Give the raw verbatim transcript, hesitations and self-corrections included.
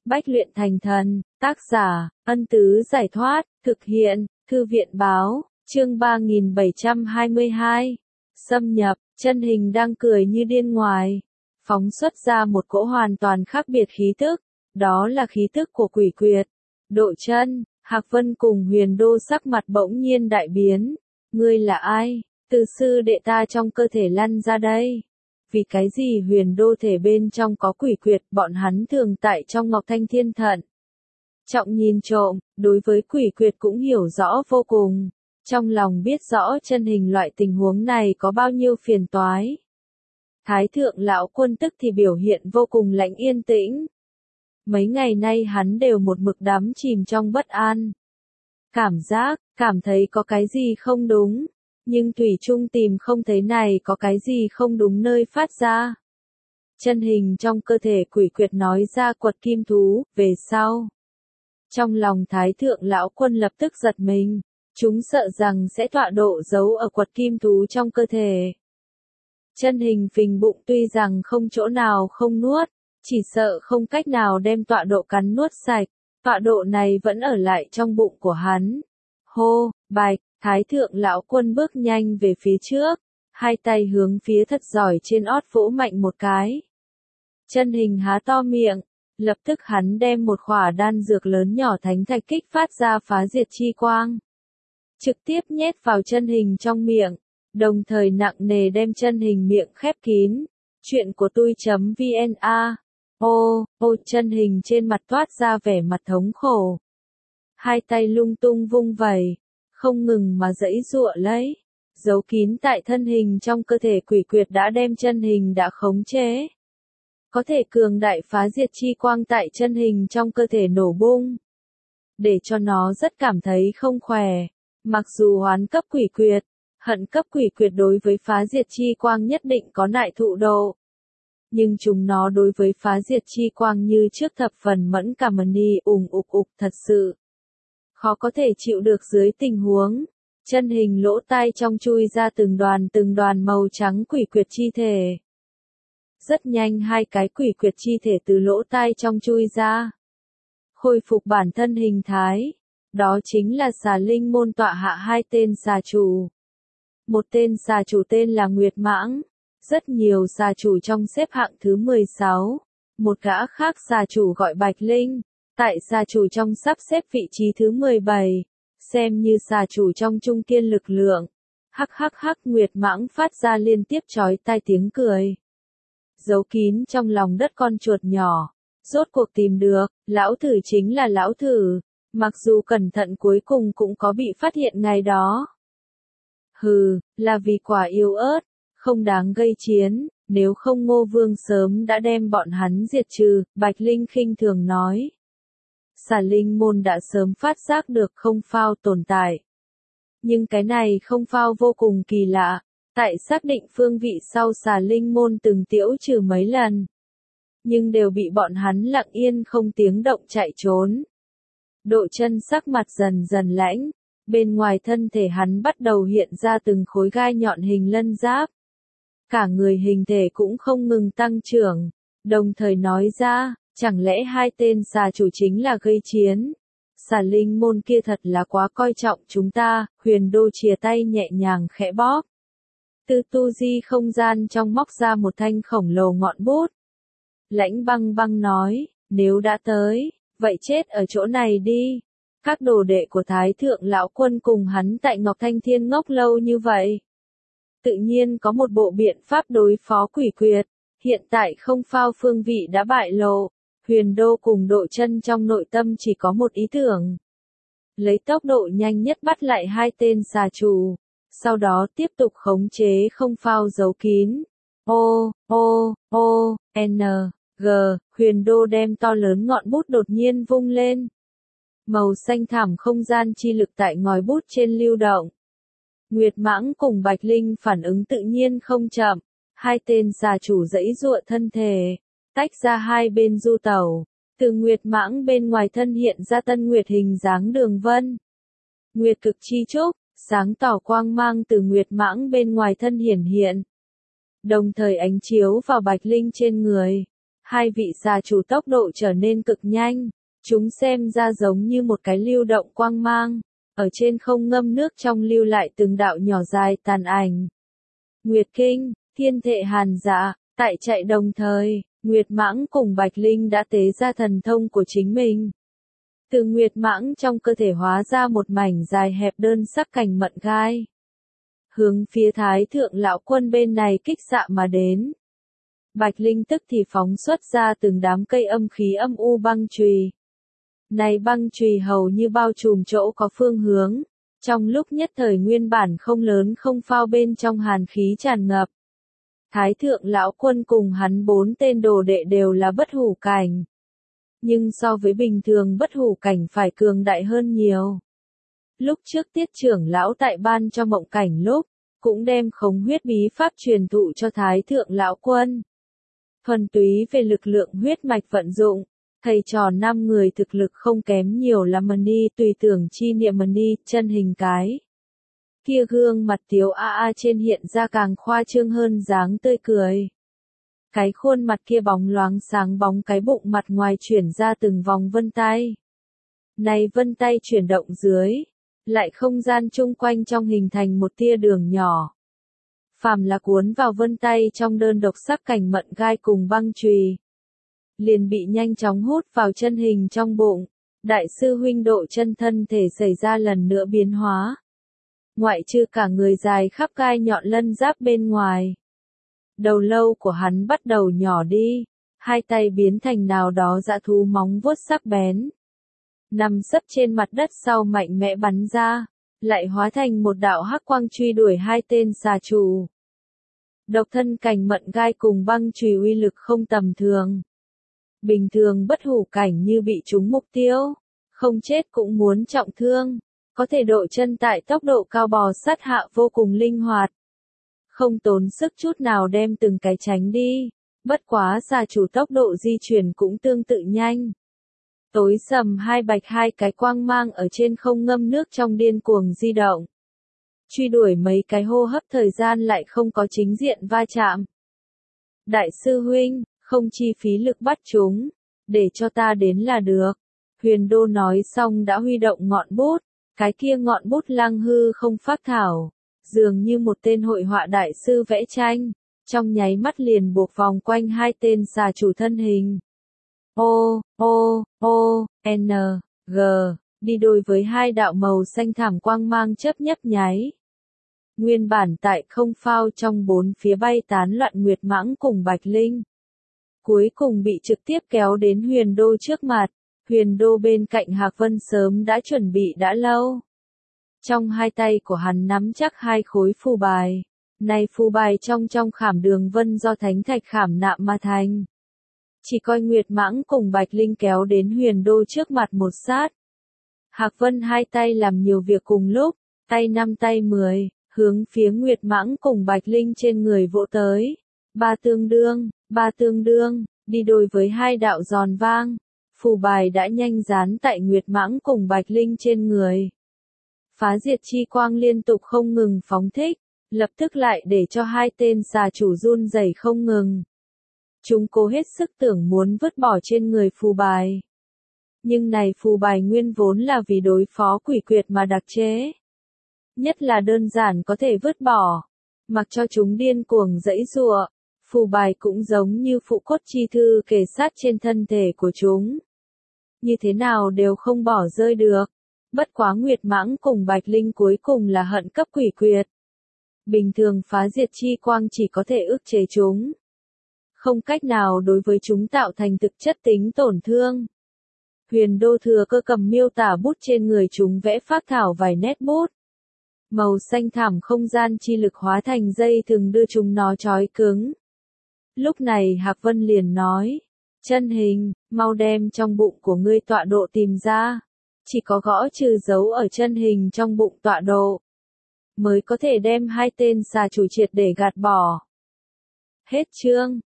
Bách luyện thành thần, tác giả, Ân Tứ Giải Thoát, thực hiện, Thư viện Báo, chương ba nghìn bảy trăm hai mươi hai. Xâm nhập, chân hình đang cười như điên ngoài. Phóng xuất ra một cỗ hoàn toàn khác biệt khí tức, đó là khí tức của quỷ quyệt. Độ Chân, Hạc Vân cùng Huyền Đô sắc mặt bỗng nhiên đại biến. Ngươi là ai? Từ sư đệ ta trong cơ thể lăn ra đây. Vì cái gì Huyền Đô thể bên trong có quỷ quyệt, bọn hắn thường tại trong Ngọc Thanh Thiên Thận. Trọng nhìn trộm, đối với quỷ quyệt cũng hiểu rõ vô cùng. Trong lòng biết rõ chân hình loại tình huống này có bao nhiêu phiền toái. Thái thượng lão quân tức thì biểu hiện vô cùng lạnh yên tĩnh. Mấy ngày nay hắn đều một mực đắm chìm trong bất an. Cảm giác, cảm thấy có cái gì không đúng. Nhưng thủy chung tìm không thấy này có cái gì không đúng nơi phát ra. Chân hình trong cơ thể quỷ quyệt nói ra quật kim thú, về sau. Trong lòng thái thượng lão quân lập tức giật mình, chúng sợ rằng sẽ tọa độ giấu ở quật kim thú trong cơ thể. Chân hình phình bụng tuy rằng không chỗ nào không nuốt, chỉ sợ không cách nào đem tọa độ cắn nuốt sạch, tọa độ này vẫn ở lại trong bụng của hắn. Hô, bạch. Thái thượng lão quân bước nhanh về phía trước, hai tay hướng phía thật giỏi trên ót vỗ mạnh một cái. Chân hình há to miệng, lập tức hắn đem một khỏa đan dược lớn nhỏ thánh thạch kích phát ra phá diệt chi quang. Trực tiếp nhét vào chân hình trong miệng, đồng thời nặng nề đem chân hình miệng khép kín. Chuyện của tôi.vn a. Ô, ô chân hình trên mặt toát ra vẻ mặt thống khổ. Hai tay lung tung vung vẩy. Không ngừng mà giãy giụa lấy, giấu kín tại thân hình trong cơ thể quỷ quyệt đã đem chân hình đã khống chế. Có thể cường đại phá diệt chi quang tại chân hình trong cơ thể nổ bung. Để cho nó rất cảm thấy không khỏe, mặc dù hoán cấp quỷ quyệt, hận cấp quỷ quyệt đối với phá diệt chi quang nhất định có nại thụ độ. Nhưng chúng nó đối với phá diệt chi quang như trước thập phần mẫn cảm ni ủng ục ục thật sự. Khó có thể chịu được dưới tình huống, chân hình lỗ tai trong chui ra từng đoàn từng đoàn màu trắng quỷ quyệt chi thể. Rất nhanh hai cái quỷ quyệt chi thể từ lỗ tai trong chui ra. Khôi phục bản thân hình thái, đó chính là xà linh môn tọa hạ hai tên xà chủ. Một tên xà chủ tên là Nguyệt Mãng, rất nhiều xà chủ trong xếp hạng thứ mười sáu, một gã khác xà chủ gọi Bạch Linh. Tại xà chủ trong sắp xếp vị trí thứ mười bảy, xem như xà chủ trong trung kiên lực lượng. Hắc hắc hắc Nguyệt Mãng phát ra liên tiếp chói tai tiếng cười. Giấu kín trong lòng đất con chuột nhỏ, rốt cuộc tìm được, lão thử chính là lão thử, mặc dù cẩn thận cuối cùng cũng có bị phát hiện ngày đó. Hừ, là vì quả yếu ớt, không đáng gây chiến, nếu không Ngô Vương sớm đã đem bọn hắn diệt trừ, Bạch Linh khinh thường nói. Xà linh môn đã sớm phát giác được không phao tồn tại. Nhưng cái này không phao vô cùng kỳ lạ, tại xác định phương vị sau xà linh môn từng tiễu trừ mấy lần. Nhưng đều bị bọn hắn lặng yên không tiếng động chạy trốn. Độ Chân sắc mặt dần dần lãnh, bên ngoài thân thể hắn bắt đầu hiện ra từng khối gai nhọn hình lân giáp. Cả người hình thể cũng không ngừng tăng trưởng, đồng thời nói ra. Chẳng lẽ hai tên xà chủ chính là gây chiến? Xà linh môn kia thật là quá coi trọng chúng ta, Huyền Đô chìa tay nhẹ nhàng khẽ bóp. Từ tu di không gian trong móc ra một thanh khổng lồ ngọn bút. Lãnh Băng Băng nói, nếu đã tới, vậy chết ở chỗ này đi. Các đồ đệ của Thái thượng lão quân cùng hắn tại Ngọc Thanh Thiên ngốc lâu như vậy. Tự nhiên có một bộ biện pháp đối phó quỷ quyệt, hiện tại không phao phương vị đã bại lộ. Huyền Đô cùng Độ Chân trong nội tâm chỉ có một ý tưởng. Lấy tốc độ nhanh nhất bắt lại hai tên xà chủ, sau đó tiếp tục khống chế không phao giấu kín. O, O, O, N, G, Huyền Đô đem to lớn ngọn bút đột nhiên vung lên. Màu xanh thẳm không gian chi lực tại ngòi bút trên lưu động. Nguyệt Mãng cùng Bạch Linh phản ứng tự nhiên không chậm, hai tên xà chủ giãy giụa thân thể. Tách ra hai bên du tẩu, từ Nguyệt Mãng bên ngoài thân hiện ra tân Nguyệt hình dáng đường vân. Nguyệt cực chi trúc, sáng tỏ quang mang từ Nguyệt Mãng bên ngoài thân hiển hiện. Đồng thời ánh chiếu vào Bạch Linh trên người. Hai vị xà chủ tốc độ trở nên cực nhanh, chúng xem ra giống như một cái lưu động quang mang, ở trên không ngâm nước trong lưu lại từng đạo nhỏ dài tàn ảnh. Nguyệt Kinh, Thiên Thệ Hàn Dạ, tại chạy đồng thời, Nguyệt Mãng cùng Bạch Linh đã tế ra thần thông của chính mình. Từ Nguyệt Mãng trong cơ thể hóa ra một mảnh dài hẹp đơn sắc cành mận gai. Hướng phía Thái Thượng Lão Quân bên này kích xạ mà đến. Bạch Linh tức thì phóng xuất ra từng đám cây âm khí âm u băng chùy. Này băng chùy hầu như bao trùm chỗ có phương hướng, trong lúc nhất thời nguyên bản không lớn không phao bên trong hàn khí tràn ngập. Thái Thượng Lão Quân cùng hắn bốn tên đồ đệ đều là bất hủ cảnh. Nhưng so với bình thường bất hủ cảnh phải cường đại hơn nhiều. Lúc trước Tiết trưởng lão tại ban cho mộng cảnh lúc, cũng đem khống huyết bí pháp truyền thụ cho Thái Thượng Lão Quân. Thuần túy về lực lượng huyết mạch vận dụng, thầy trò năm người thực lực không kém nhiều là Mani tùy tưởng chi niệm Mani, chân hình cái. Kia gương mặt tiếu a a trên hiện ra càng khoa trương hơn dáng tươi cười. Cái khuôn mặt kia bóng loáng sáng bóng, cái bụng mặt ngoài chuyển ra từng vòng vân tay. Này vân tay chuyển động dưới, lại không gian chung quanh trong hình thành một tia đường nhỏ. Phàm là cuốn vào vân tay trong đơn độc sắc cảnh mận gai cùng băng chùy, liền bị nhanh chóng hút vào chân hình trong bụng. Đại sư huynh độ chân thân thể xảy ra lần nữa biến hóa. Ngoại trừ cả người dài khắp gai nhọn lân giáp bên ngoài. Đầu lâu của hắn bắt đầu nhỏ đi, hai tay biến thành nào đó dã thú móng vuốt sắc bén. Nằm sấp trên mặt đất sau mạnh mẽ bắn ra, lại hóa thành một đạo hắc quang truy đuổi hai tên xà chủ. Độc thân cảnh mận gai cùng băng chùy uy lực không tầm thường. Bình thường bất hủ cảnh như bị trúng mục tiêu, không chết cũng muốn trọng thương, có thể độ chân tại tốc độ cao bò sát hạ vô cùng linh hoạt. Không tốn sức chút nào đem từng cái tránh đi, bất quá xà chủ tốc độ di chuyển cũng tương tự nhanh. Tối sầm hai bạch hai cái quang mang ở trên không ngâm nước trong điên cuồng di động. Truy đuổi mấy cái hô hấp thời gian lại không có chính diện va chạm. Đại sư huynh, không chi phí lực bắt chúng, để cho ta đến là được. Huyền Đô nói xong đã huy động ngọn bút, cái kia ngọn bút lăng hư không phác thảo, dường như một tên hội họa đại sư vẽ tranh, trong nháy mắt liền buộc vòng quanh hai tên xà chủ thân hình. O, O, O, N, G, đi đôi với hai đạo màu xanh thảm quang mang chớp nhấp nháy. Nguyên bản tại không phao trong bốn phía bay tán loạn Nguyệt Mãng cùng Bạch Linh. Cuối cùng bị trực tiếp kéo đến Huyền Đô trước mặt, Huyền Đô bên cạnh Hạc Vân sớm đã chuẩn bị đã lâu. Trong hai tay của hắn nắm chắc hai khối phù bài, này phù bài trong trong khảm đường vân do thánh thạch khảm nạm mà thành. Chỉ coi Nguyệt Mãng cùng Bạch Linh kéo đến Huyền Đô trước mặt một sát. Hạc Vân hai tay làm nhiều việc cùng lúc, tay năm tay mười, hướng phía Nguyệt Mãng cùng Bạch Linh trên người vỗ tới. Ba tương đương, ba tương đương, đi đôi với hai đạo giòn vang. Phù bài đã nhanh dán tại Nguyệt Mãng cùng Bạch Linh trên người. Phá diệt chi quang liên tục không ngừng phóng thích, lập tức lại để cho hai tên xà chủ run rẩy không ngừng. Chúng cố hết sức tưởng muốn vứt bỏ trên người phù bài. Nhưng này phù bài nguyên vốn là vì đối phó quỷ quyệt mà đặc chế. Nhất là đơn giản có thể vứt bỏ, mặc cho chúng điên cuồng giãy giụa. Phù bài cũng giống như phụ cốt chi thư kề sát trên thân thể của chúng. Như thế nào đều không bỏ rơi được. Bất quá Nguyệt Mãng cùng Bạch Linh cuối cùng là hận cấp quỷ quyệt. Bình thường phá diệt chi quang chỉ có thể ức chế chúng. Không cách nào đối với chúng tạo thành thực chất tính tổn thương. Huyền Đô thừa cơ cầm miêu tả bút trên người chúng vẽ phác thảo vài nét bút. Màu xanh thảm không gian chi lực hóa thành dây thừng đưa chúng nó trói cứng. Lúc này Hạc Vân liền nói, chân hình, mau đem trong bụng của ngươi tọa độ tìm ra. Chỉ có gõ trừ dấu ở chân hình trong bụng tọa độ, mới có thể đem hai tên xà chủ triệt để gạt bỏ. Hết chương.